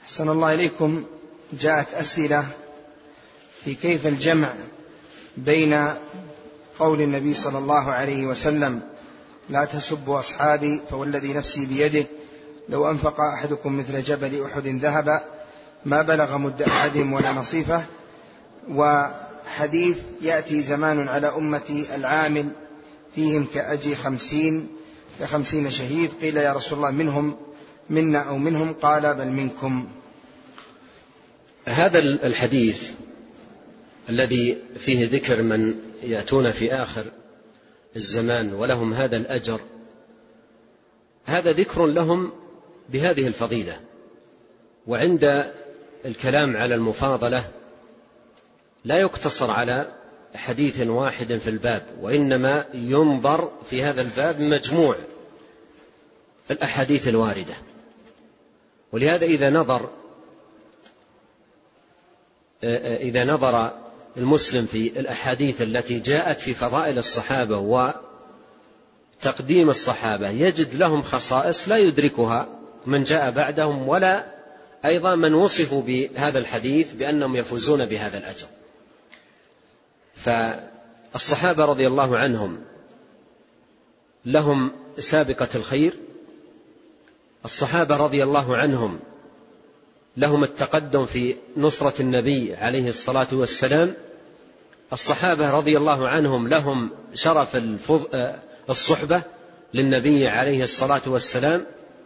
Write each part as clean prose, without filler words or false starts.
أحسن الله إليكم. جاءت أسئلة في كيف الجمع بين قول النبي صلى الله عليه وسلم لا تسبوا أصحابي فوالذي نفسي بيده لو أنفق أحدكم مثل جبل أحد ذهبا ما بلغ مد أحدهم ولا نصيفه، وحديث يأتي زمان على أمتي العامل فيهم كأجي 50 شهيد، قيل يا رسول الله منهم منا أو منهم؟ قال بل منكم. هذا الحديث الذي فيه ذكر من يأتون في آخر الزمان ولهم هذا الأجر، هذا ذكر لهم بهذه الفضيلة. وعند الكلام على المفاضلة لا يقتصر على حديث واحد في الباب، وإنما ينظر في هذا الباب مجموع الأحاديث الواردة. ولهذا إذا نظر المسلم في الأحاديث التي جاءت في فضائل الصحابة وتقديم الصحابة يجد لهم خصائص لا يدركها من جاء بعدهم، ولا أيضا من وصفوا بهذا الحديث بأنهم يفوزون بهذا الأجر. فالصحابة رضي الله عنهم لهم سابقة الخير، الصحابة رضي الله عنهم لهم التقدم في نصرة النبي عليه الصلاة والسلام، الصحابة رضي الله عنهم لهم شرف الصحبة للنبي عليه الصلاة والسلام،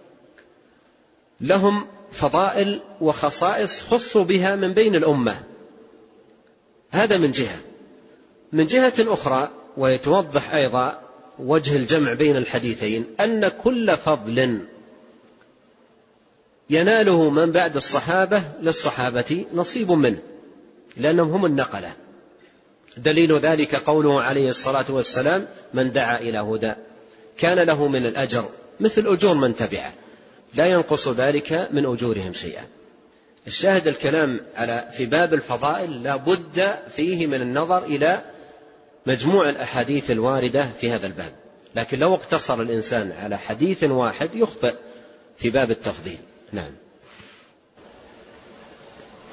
لهم فضائل وخصائص خصوا بها من بين الأمة. هذا من جهة أخرى، ويتوضح أيضا وجه الجمع بين الحديثين أن كل فضل يناله من بعد الصحابة للصحابة نصيب منه، لأنهم هم النقلة. دليل ذلك قوله عليه الصلاة والسلام من دعا إلى هدى كان له من الأجر مثل أجور من تبعه لا ينقص ذلك من أجورهم شيئا. الشاهد الكلام في باب الفضائل لا بد فيه من النظر إلى مجموع الأحاديث الواردة في هذا الباب، لكن لو اقتصر الإنسان على حديث واحد يخطئ في باب التفضيل. نعم.